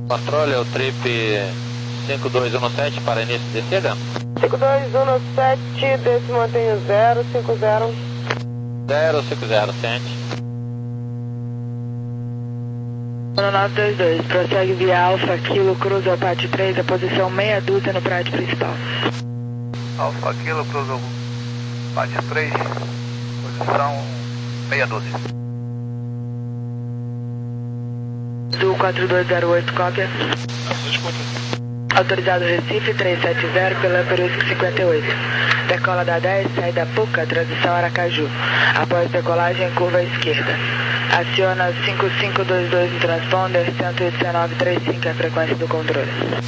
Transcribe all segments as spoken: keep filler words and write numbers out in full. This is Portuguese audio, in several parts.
Patrulha, o trip cinco dois um sete para início de descida. cinco dois um sete, desce mantenho zero cinco zero. zero cinco zero, sente. nove dois dois, prossegue via Alfa, Kilo, cruza ao pátio três, a posição meia dúzia no prédio principal. Alfa, Kilo, cruza ao pátio três, posição meia dúzia. Do quatro dois zero oito, cópia. Autorizado Recife três sete zero pela Perusco cinquenta e oito. Decola da dez, sai da Puca, transição Aracaju. Após decolagem, curva à esquerda. Aciona cinco cinco dois dois no transponder, cento e dezenove trinta e cinco é a frequência do controle.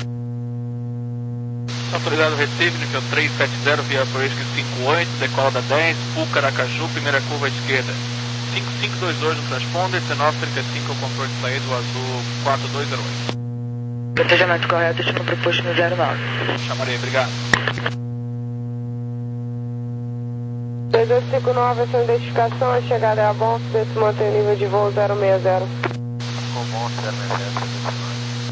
Autorizado Recife, nível três sete zero via Perusco cinquenta e oito, decola da dez, Puca, Aracaju, primeira curva à esquerda. cinco cinco dois dois no transponder, dezenove trinta e cinco é o controle de saída do azul quatro dois zero oito. Protejamento correto, estima proposto no zero nove. Chamarei, obrigado. dois dois cinco nove, a sua identificação, a chegada é a bom, se mantém o nível de voo zero seis zero. Com bom, zero seis zero.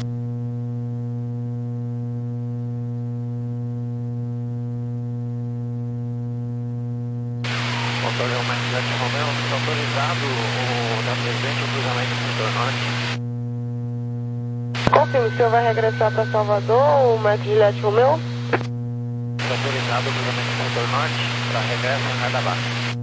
Controle Romeo sete Romeo, autorizado o da presente o cruzamento setor norte. Confirme, o senhor vai regressar para Salvador, o Metro Juliette Romeo? Autorizado o cruzamento setor norte para regresso em Radabá.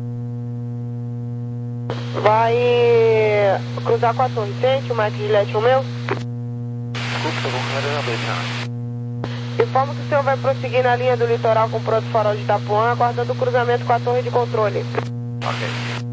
Vai cruzar com a torre, sente o Metro Juliette Romeo? Desculpe, estou com câmera na dois. Informo que o senhor vai prosseguir na linha do litoral com o pronto farol de Itapuã, aguardando o cruzamento com a torre de controle. Ok.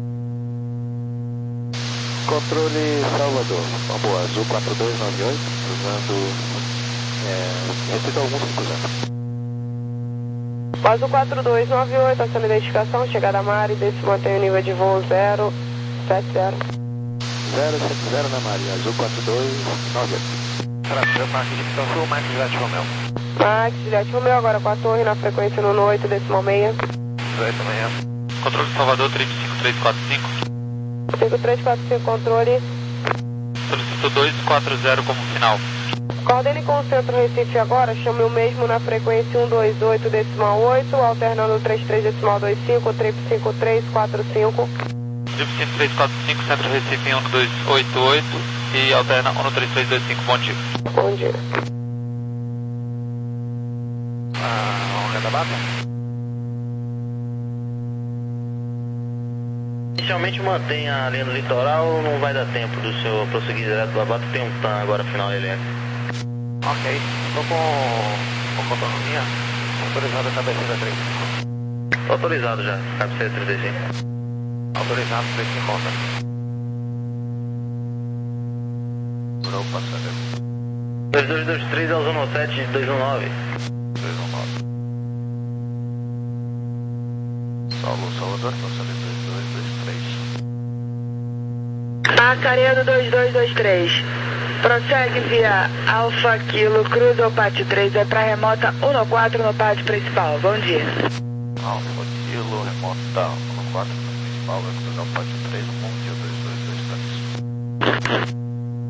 Controle Salvador, Bamboa Azul quatro dois nove oito, cruzando, é, Recife algum cinco zero. Azul quatro dois nove oito, ação de identificação, chegada a Mari, desce mantém o nível de voo zero sete zero. zero sete zero na Mari, Azul quatro dois nove oito. Fração, marca de Pistão Sul, Max Juliette Romeo. Max Juliette Romeo, agora com a torre na frequência no oito, decimal meia. oito amanhã. Controle de Salvador, trip cinco três quatro cinco. cinco três quatro cinco, controle. Solicito dois quatro zero como final. Coordene com o Centro Recife agora, chame o mesmo na frequência um dois oito, decimal oito, alternando três três, decimal dois cinco, trip cinco três quatro cinco. Trip cinco três quatro cinco, Centro Recife um dois oito oito e alterna um três três dois cinco, bom dia. Bom dia. Ah, Radabá? Inicialmente mantém a linha do litoral, não vai dar tempo do senhor prosseguir direto do Abato, tem um T A M agora final L S. Ok, estou com, com autonomia, autorizado a cabeceira três. Autorizado já, cabeceira trinta e cinco. Autorizado três cinquenta. Durou passageiro. dois dois dois três, Alzano sete, dois um nove. dois um nove. Salvo Salvador, passageiro dois dois dois três. Açareno dois dois dois três. Prossegue via Alfa Kilo, cruza o pátio três, é para remota um no quatro no pátio principal. Bom dia. Alfa Kilo, remota um no quatro no principal, vai cruzar o pátio três, um bom dia dois dois dois três.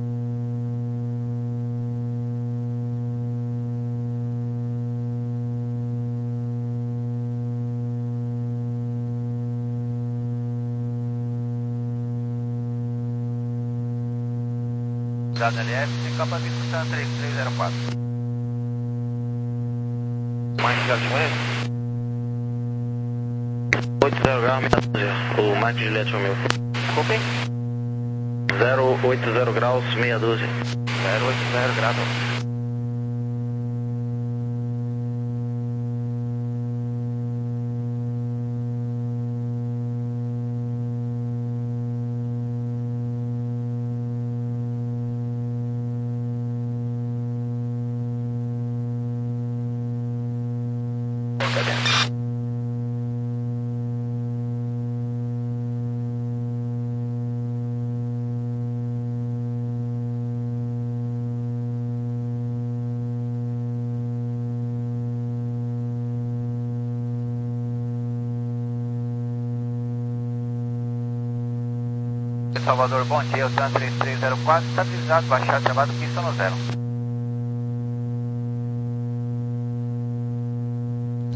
L F, sem capa de discussão três três zero quatro. Mais de Juliette oito zero graus, o Max Juliette Romeo. Desculpem? zero oito zero graus, meia dúzia. zero oito zero graus. Salvador, bom dia, o T A M três três zero quatro, está avisado, baixar chamado pista no zero.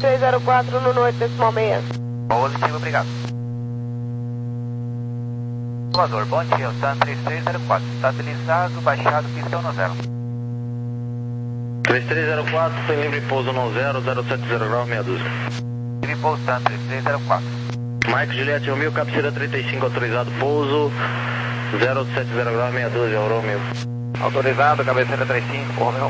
três zero quatro no noite decimal meia. Positivo, obrigado. Salvador, bom dia, o TAM três três zero quatro, estabilizado, baixado, pistão no zero. três três zero quatro, sem livre pouso no zero, zero sete zero grau, meia dúzia. Livre pouso TAM três três zero quatro. Mike Juliette Romeo, cabeceira trinta e cinco, autorizado, pouso, zero sete zero grau, meia dúzia, Romeo. Autorizado, cabeceira trinta e cinco, Romeo.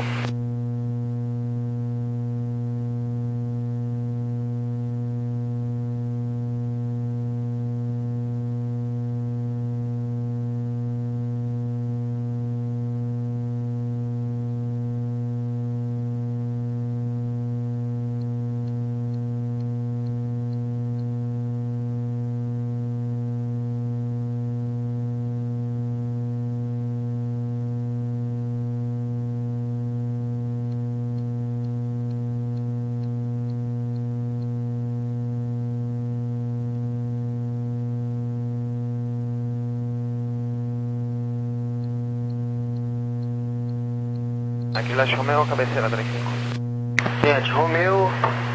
Aqui Leste Romeo, cabeceira trinta e cinco. Gente, Romeo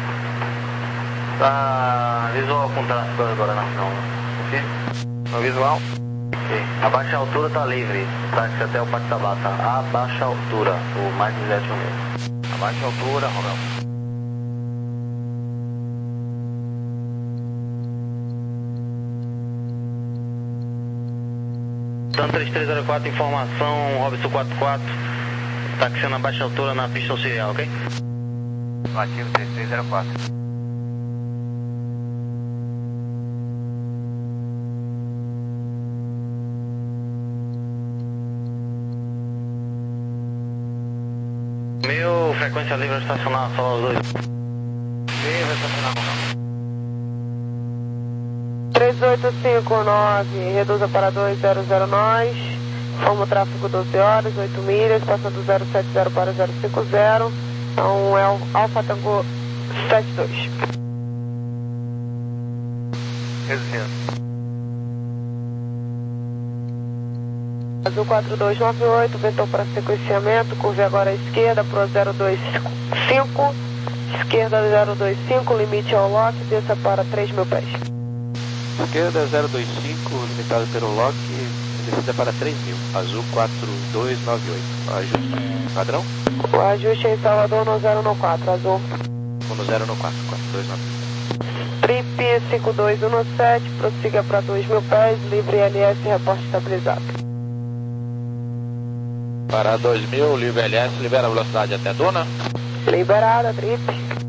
tá visual com tráfego agora na final, ok? No visual. Ok. A baixa altura tá livre, táxi até o Pátio Tabata. A baixa altura, o mais Juliette Romeo. A baixa altura, Romeo. TAM três três zero quatro, informação, Robson quatro quatro, táxi na baixa altura na pista auxiliar, ok? Ativo três três zero quatro. Meu, frequência livre estacionar, só os dois. Livre estacionar, Romeo. três oito cinco nove, reduza para dois zero zero nós. Forma o tráfego doze horas, oito milhas, passando zero sete zero para zero cinco zero. Então é o Alfa Tango sete dois. Reduzindo. Azul quatro dois nove oito, ventou para sequenciamento, curve agora à esquerda para o zero dois cinco. Esquerda zero dois cinco, limite ao lock, desça para três mil pés. Esquerda zero dois cinco, limitado pelo lock, descida para três mil. Azul quatro dois nove oito. Ajuste padrão? O ajuste em Salvador no zero no quatro, azul. Ou no zero no quatro, quatro dois nove oito. Trip cinco dois um sete, prossiga para dois mil pés, livre L S, reporte estabilizado. Para dois mil, livre L S, libera a velocidade até Duna. Liberada, trip.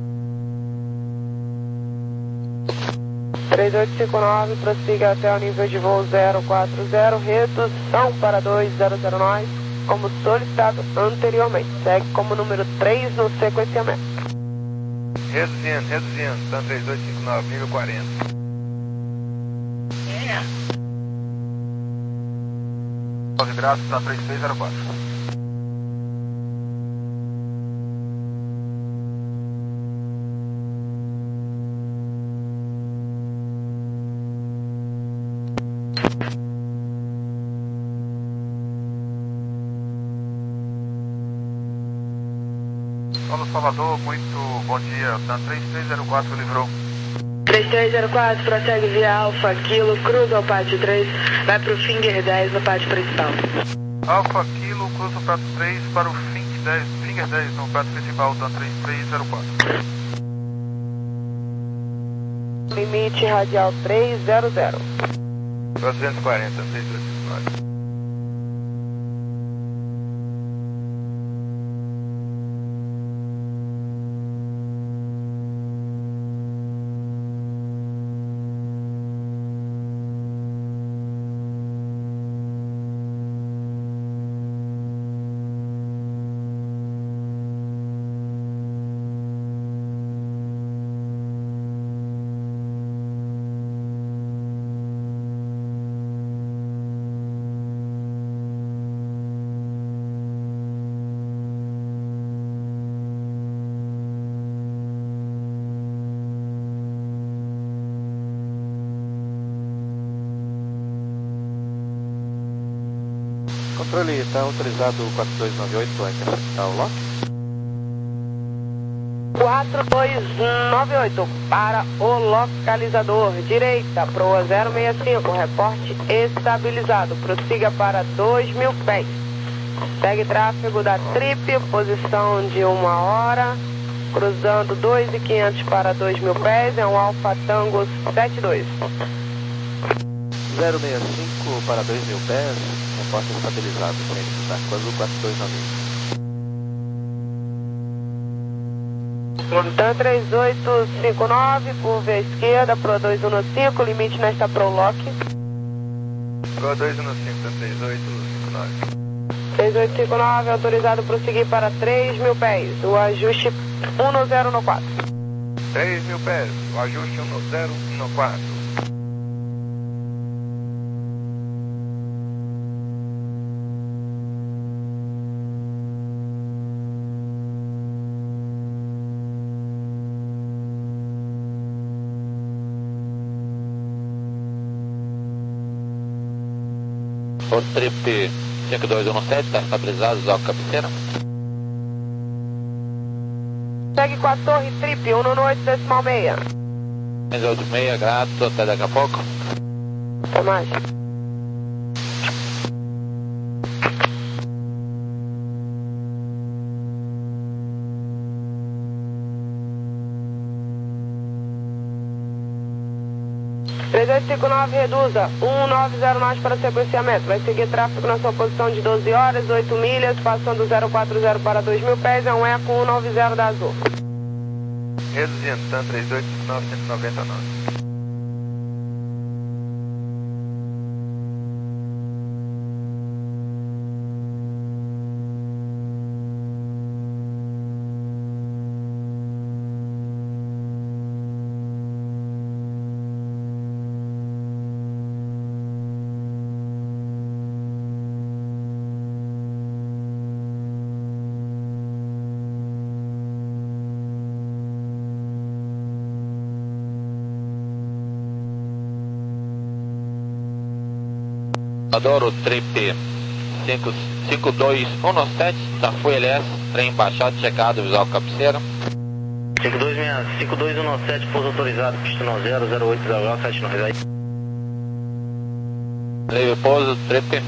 três oito cinco nove, prossiga até o nível de voo zero quatro zero, redução para dois zero zero nós, como solicitado anteriormente. Segue como número três no sequenciamento. Reduzindo, reduzindo. TAM três dois cinco nove, nível quarenta. É. nove graus, TAM três três zero quatro. Paulo Salvador, muito bom dia. TAM três três zero quatro livrou. três três zero quatro, prossegue via Alfa Kilo, cruza o pátio três, vai para o Finger dez no pátio principal. Alfa Kilo, cruza o pátio três para o Finger dez, Finger dez no pátio principal, TAM três três zero quatro. Limite radial três zero zero. duzentos e quarenta, três dois cinco nove. Controle, está autorizado o quatro dois nove oito a interceptar o lock? quatro dois nove oito para o localizador, direita, proa zero seis cinco, reporte estabilizado, prossiga para dois mil pés. Segue tráfego da Trip, posição de uma hora, cruzando dois mil e quinhentos para dois mil pés, é um Alfa Tango setenta e dois. zero seis cinco para dois mil pés, reporte estabilizado, C N do Sarco Azul quatro dois nove oito. Montan três oito cinco nove, curva à esquerda, Pro dois um cinco, limite nesta Prolock. Pro dois um cinco, três oito cinco nove. três oito cinco nove, autorizado prosseguir para três mil pés, o ajuste um zero no quatro. três mil pés, o ajuste um zero no quatro. O Trip cinco dois um sete está estabilizado, usar cabeceira. Segue com a torre Trip, um no oito decimal meia. seis oito seis, grato, até daqui a pouco. Até mais. três oito cinco nove, reduza, um nove zero mais para sequenciamento. Vai seguir tráfego na sua posição de doze horas, oito milhas, passando zero quatro zero para dois mil pés, é um Eco um nove zero da Azul. Reduzindo, TAM três oito cinco nove, cento e noventa e nove. Adoro Trip cinco dois um sete, da F U L S, trem baixado, checado, visual cabeceira. cinco dois um sete, pouso autorizado, pista no zero, zero oito zero sete nove aí. Livre pouso, Trip.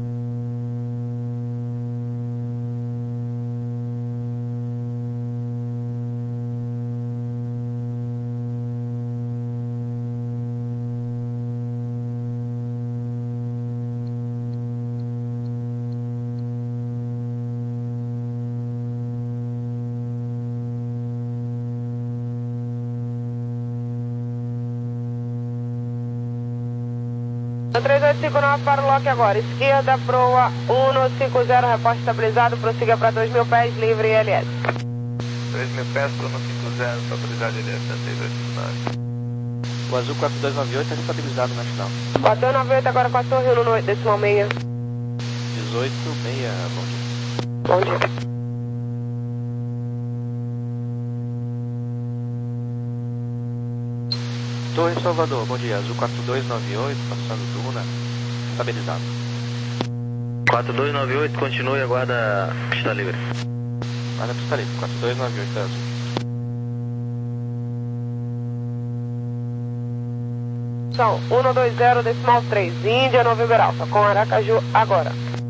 três oito cinco nove para o lock agora, esquerda, proa um cinco zero, reporte estabilizado, prossiga para dois mil pés, livre L S. dois mil pés, pro um cinco zero, autorizado L S, três oito cinco nove. O Azul quatro dois nove oito está estabilizado na final. quatro dois nove oito agora com a torre um no oito decimal meia. dezoito meia, bom dia. Bom dia. Torre Salvador, bom dia, Azul quatro dois nove oito, passando Duna, estabilizado. quatro dois nove oito, continue, aguarda pista livre. Guarda pista livre, quatro dois nove oito, Azul. São um dois zero decimal três, Índia November Alpha, com Aracaju agora.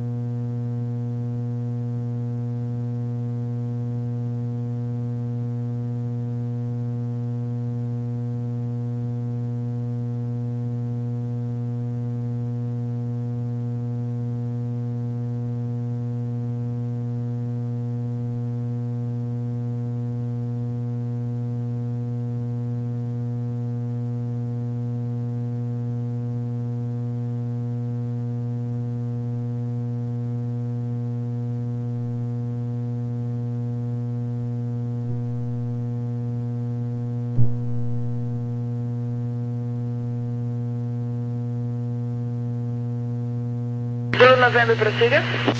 Zulu November, prossiga.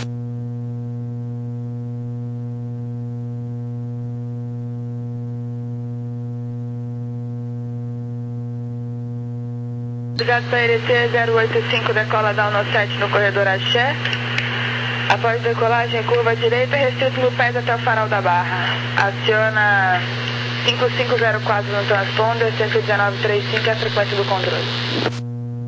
Obrigado para I R C zero oito cinco, decola da um sete no corredor Axé. Após decolagem, curva direita, restrito mil pés até o farol da Barra. Aciona cinco cinco zero quatro no transponder, cento e dezenove trinta e cinco é a frequência do controle.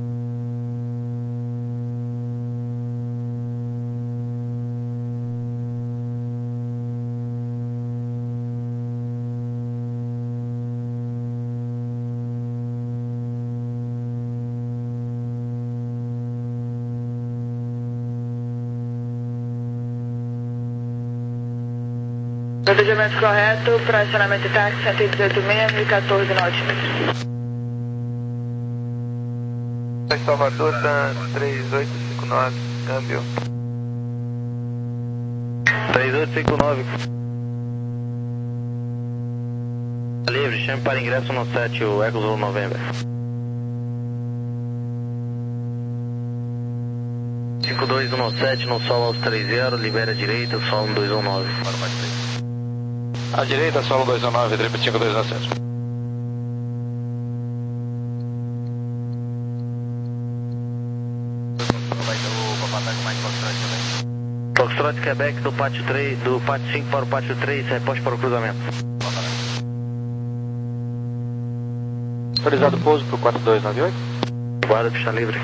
Planejamento correto para acionamento de táxi cento e dezoito meia, mil e quatorze nautímetros. Salvador, tá três oito cinco nove, câmbio. três oito cinco nove. Livre, chame para ingresso no sete, o Eco Zulu November. cinco dois um sete, no solo aos trinta, libera a direita, solo dois um nove. À direita, solo dois um nove, trip cinco dois um sete. Foxtrot Quebec do pátio três, do pátio cinco para o pátio três, reposte para o cruzamento. Autorizado pouso para o quatro dois nove oito. Guarda, pista livre.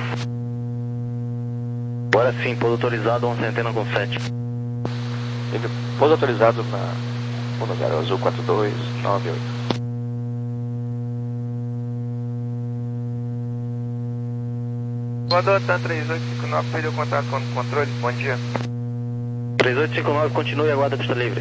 Agora sim, pouso autorizado, uma centena com sete. Teve pouso autorizado na Uno Zero Azul quatro dois nove oito. Salvador, tá três oito cinco nove, perdeu o contato com o controle, bom dia. três oito cinco nove, continue, aguarda, pista livre.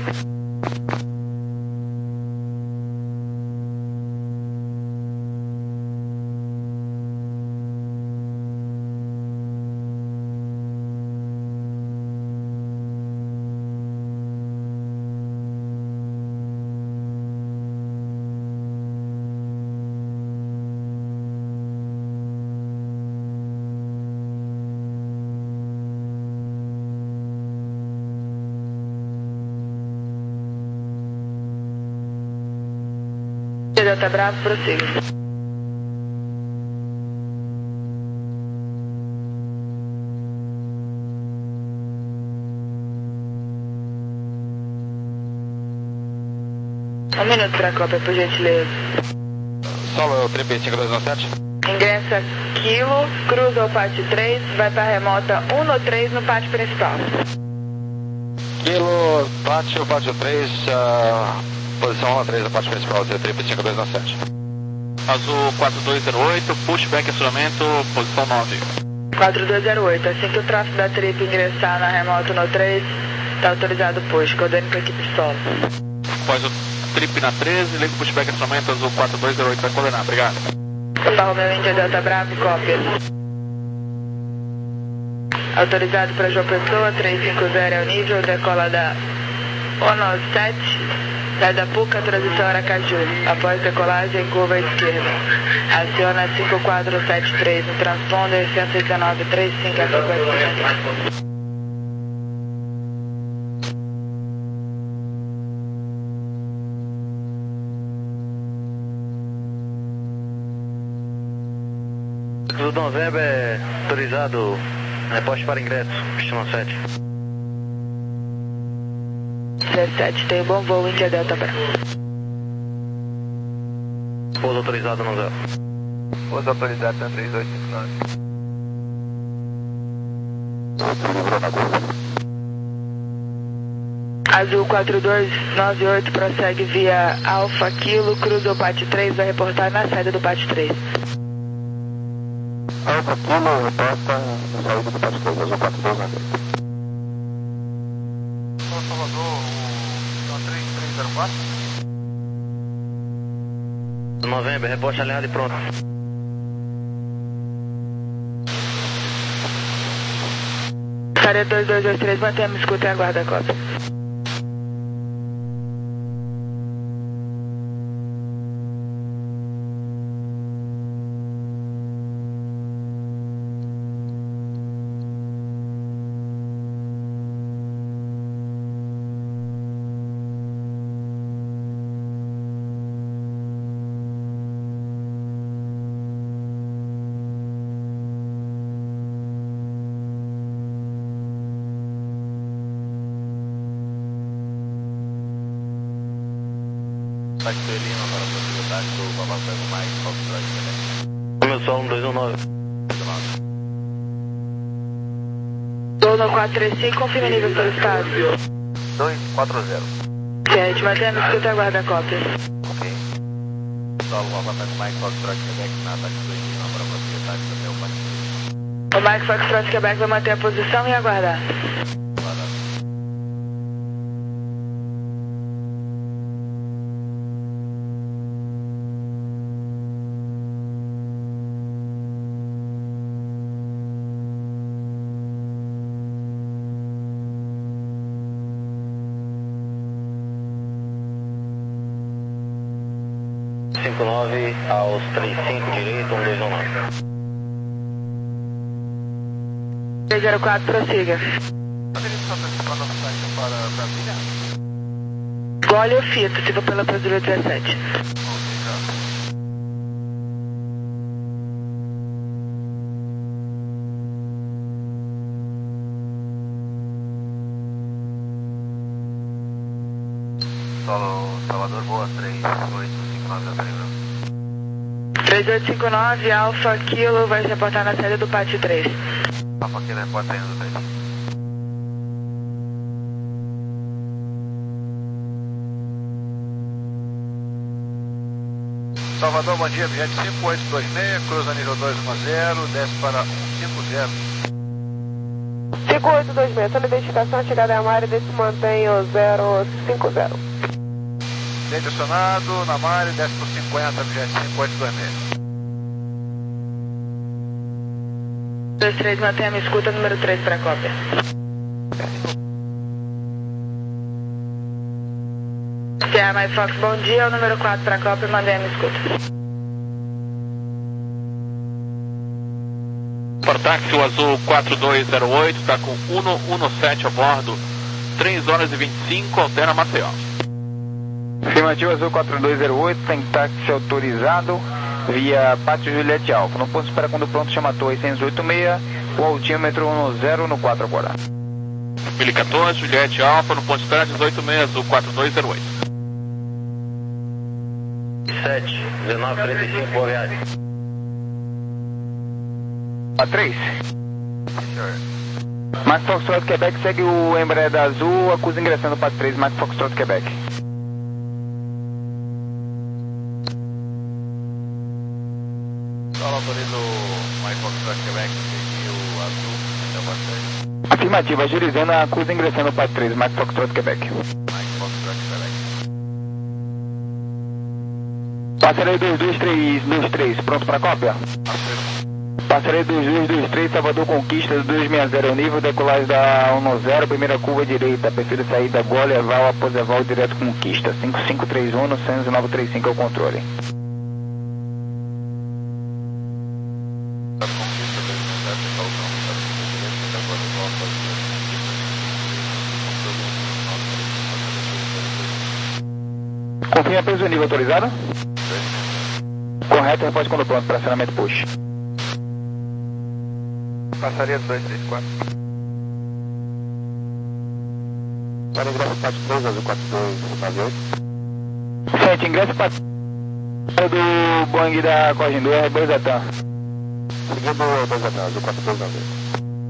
Delta Bravo, prossiga. Um minuto para a cópia, por gentileza. Solo trip cinco dois um sete. Ingressa Kilo, cruza o pátio três, vai para a remota um no três no pátio principal. Kilo, pátio, pátio três, uh, posição um no três, a pátio principal, trip cinco dois um sete. Azul quatro dois zero oito, pushback acionamento, posição nove. quatro dois zero oito, assim que o tráfego da trip ingressar na remota no três, está autorizado o push, coordenando com a equipe solo. Após o trip na treze, liga o pushback acionamento, Azul quatro dois zero oito, vai coordenar, obrigado. Papa Romeo Índia Delta Bravo, cópia. Autorizado para João Pessoa, trezentos e cinquenta é o nível, decola da Uno sete, sai da Puca, transição Aracaju. Após decolagem, curva à esquerda. Aciona cinco quatro sete três no transponder, cento e dezenove trinta e cinco a frequência. Do Novembro é autorizado, reposte para ingresso, pista sete. dezessete, tem bom voo, Índia Delta Bravo. Pouso autorizado no zero. Pouso autorizado, tá três oito cinco nove. Azul quatro dois nove oito, prossegue via Alfa Kilo, cruza o pátio três, vai reportar na saída do pátio três. Alfa Kilo, reporta na saída do pátio três, Azul quatro dois nove oito. Salvador, o três três zero quatro. Novembro, reposte alinhado e pronto. Área dois dois dois três, mantemos escuta e aguarda a cópia. Tá Celino Azul, Babá Tango Mike, Foxtrot, Quebec. Meu solo dois um nove. Dono quatro três cinco, confirma nível solicitado. dois quatro zero. Certo, mantendo escuta e aguarda a cópia. Ok. Solo, Babá Tango Mike, Foxtrot, Quebec, na ataque dois um para você, táxi até o Parque. O Mike Foxtrot Quebec vai manter a posição e aguardar. cinco nove aos trinta e cinco direito, um dois um nove. três zero quatro, prossiga. Poderia estar antecipando a passagem para Brasília? Gole o fito, se for pela procedura dezessete. Solo, Salvador, boa, três oito cinco nove, três oito cinco nove, Alfa Kilo, vai se reportar na saída do pátio três. Alfa Kilo, repórter indo três. Salvador, bom dia, Viete cinco oito dois seis, cruza nível dois um zero, desce para um cinco zero. cinco oito dois seis, sua identificação, chegada à área, desse mantém o zero cinco zero. Direcionado na Mari, desce por cinquenta, Viete cinco oito dois seis. dois três, mantenha a minha escuta, número três para a cópia. C A mais Fox, bom dia, o número quatro para a cópia, mantenha a minha escuta. Portáxi, o azul quatro dois zero oito, está com um um sete a bordo, três horas e vinte e cinco, altera Maceió. Afirmativo azul quatro dois zero oito, tem táxi autorizado via Pátio Juliette Alfa. No ponto de espera quando pronto, chama Torre seiscentos e oitenta e seis, o altímetro um zero no quatro agora. mil e quatorze, Juliette Alfa, no ponto de espera dezoito seis, azul quatro dois zero oito. sete, dezenove, trinta e cinco, boa viagem. A três. Max Foxtrot Quebec segue o Embraer da Azul, acusa ingressando para três, Max Foxtrot Quebec. Solo autoriza o Mike Foxtrot Quebec, seguir o azul, até o Parque. Afirmativa, agilizando, acusa ingressando para três, Max Foxtrot Quebec. Mike Foxtrot Quebec. Passareio dois dois três dois três, pronto para cópia? Passareio dois dois dois três, Salvador Conquista, duzentos e sessenta, nível, decolagem da um zero, primeira curva direita, perfil de saída, Gole, Eval, após Eval, direto Conquista, cinco cinco três um, cento e nove trinta e cinco é o controle. Confirma peso nível autorizado? Correto, repórter quando pronto para acionamento push. Passaria dois três quatro. Para ingresso para três, azul quatro dois nove oito. Sente, ingresso para do Boeing da Corrigindor, R dois Atam. Seguindo o dois Atam, azul quatro dois nove oito.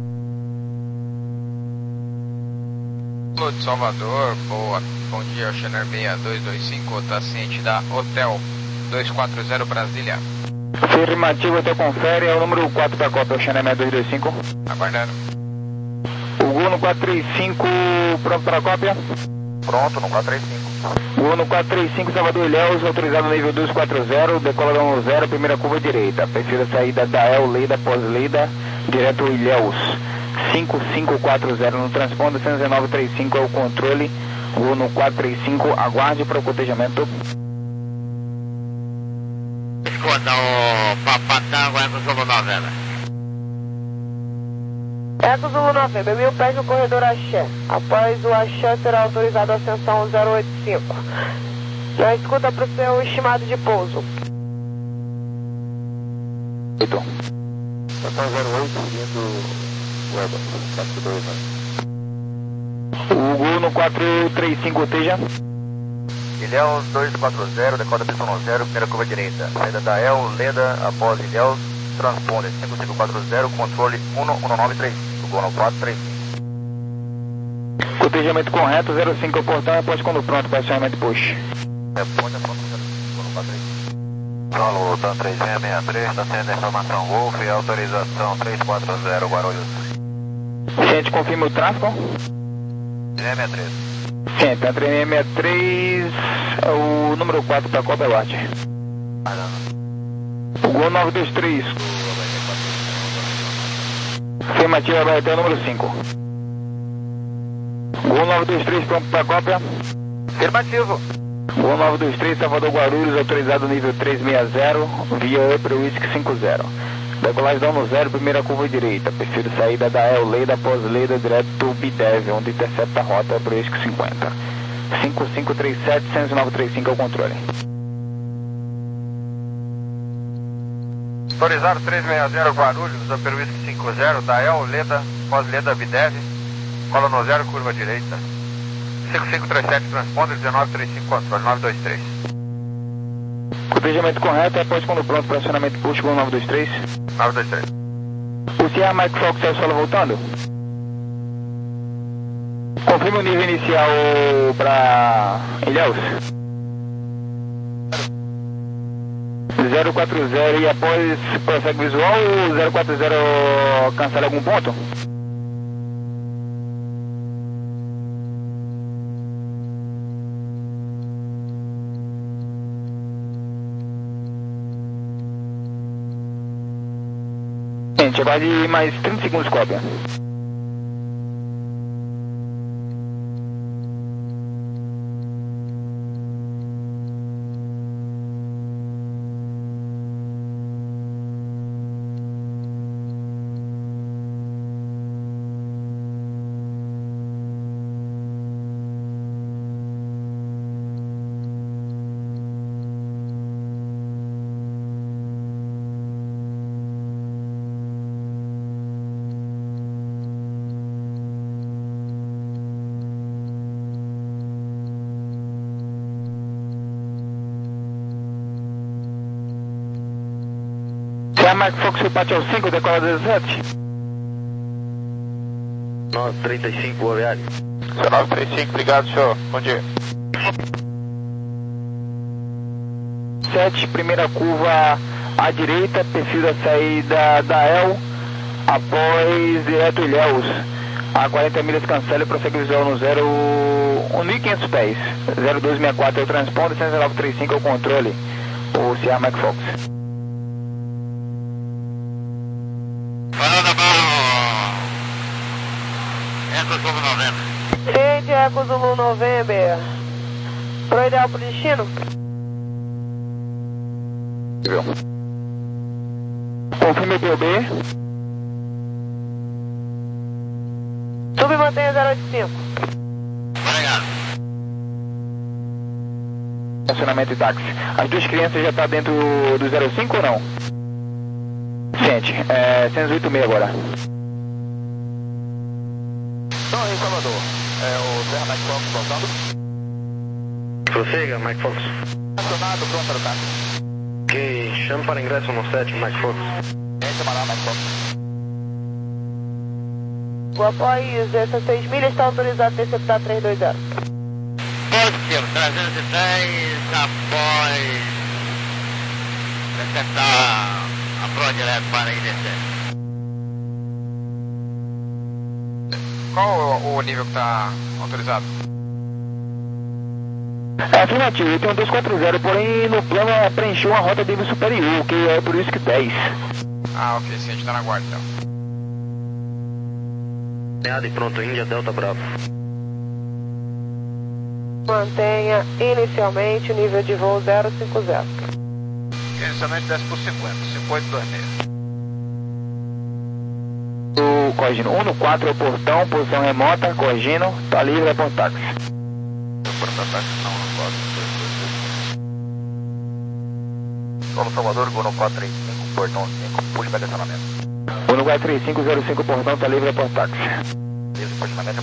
Alô de Salvador, boa, bom dia, Xener seis dois dois cinco, está ciente da Hotel dois quatro zero Brasília. Afirmativo, até confere, é o número quatro da cópia, o Xener seis dois dois cinco. Aguardando. O Gol no quatro três cinco, pronto para a cópia? Pronto, no quatro três cinco. Gol no quatro três cinco, Salvador Ilhéus, autorizado nível dois quatro zero, decola da um zero, primeira curva direita, perfil da saída da El Leida, pós-Leida, direto Ilhéus. cinco cinco quatro zero no transponder, cento e dezenove trinta e cinco é o controle, Gol no quatro três cinco, aguarde para o cotejamento. Escuta, o Papatango é com o Zulu Novela. Eco Zulu noventa, mil pés no corredor Axé. Após o Axé, será autorizado a ascensão zero oito cinco. Já escuta para o seu estimado de pouso. Oito. Total zero oito, seguindo o Eba, quatro dois nove. O Gol no quatro três cinco, teja. Ilhéus dois quatro zero, decola Y zero, primeira curva direita. Saída da E L, Leda, após Ilhéus, transponder cinco cinco quatro zero, controle um um nove três cinco, Gol no quatro três cinco. Cotejamento correto, zero cinco ao portão, após quando pronto para acionamento push. É, ponte a ponto zero cinco, Gol no quatro três cinco. Solo, TAM três seis seis três, está sendo informação Wolf, autorização três quatro zero, Guarulhos. Gente, confirma o tráfego. seis seis três. Sim, TAM três seis seis três, o número quatro para Cobra Watch. O Gol nove dois três. Afirmativa, vai até o número cinco. Gol nove dois três, pronto para cópia. Afirmativo. Gol nove dois três, Salvador Guarulhos, autorizado nível três seis zero, via Upper Whisky cinco zero. Decolagem da um zero, primeira curva direita, perfil de saída da E L, Leda, após Leda, direto do B D E V, onde intercepta a rota Upper Whisky cinquenta. cinco cinco três sete, um zero nove três cinco é o controle. Autorizado três seis zero, Guarulhos, Upper Whisky cinco zero, da E L, Leda, após Leda, B D E V, cola no zero, curva direita. cinco cinco três sete, transponder, um nove três cinco, controle, nove dois três. Cotejamento correto, após quando pronto para acionamento push, Gol nove dois três. nove dois três. O Sierra Mike Fox é o solo voltando? Confirma o nível inicial para Ilhéus. zero quatro zero e após prossegue visual ou zero quatro zero cancela algum ponto? Gente, aguarde mais trinta segundos, cópia. Mike Fox, o Pátio ao cinco, decola dezessete. nove trinta e cinco, boa viagem. nove três cinco, obrigado, senhor. Bom dia. sete, primeira curva à direita, perfil da saída da E L, após direto Ilhéus. A quarenta milhas cancela e prossegue visual no zero, mil e quinhentos pés. zero dois seis quatro é o transponder, um zero nove três cinco é o controle. O Sierra Mike Fox. Gente, Eco Zulu November. Pro ideal pro destino? Confirme o P O B. Sub e mantenha zero oito cinco. Obrigado. Estacionamento e táxi. As duas crianças já estão dentro do zero cinco ou não? Gente, é cento e oito seis agora. Então, em Salvador, é o Sierra Mike Fox voltando. Prossiga, Mike Fox. Acionado, pronto para o táxi. Ok, chame para ingresso no sete, Mike Fox. Entra para lá, Mike Fox. O apoio dezesseis milhas está autorizado a interceptar três dois zero. Positivo, trezentos e três, após interceptar a proa direto para I D C. Qual o, o nível que está autorizado? É afirmativo, eu tenho dois quatro zero, porém no plano preencheu uma rota de nível superior, que é por isso que dez. Ah, ok, sim, a gente está na guarda então. Alinhado e pronto, Índia Delta Bravo. Mantenha inicialmente o nível de voo zero cinco zero. Inicialmente desce por cinquenta, cinco oito dois seis. O Corgino um no quatro é o portão, posição remota, Corgino, tá livre, é ponto táxi. Pronto, ataque, não, não pode. Solo Salvador, Gol no quatro três cinco, portão cinco, push para estacionamento. um no quatro três cinco zero cinco, portão, tá livre, é ponto táxi. Livre, posicionamento.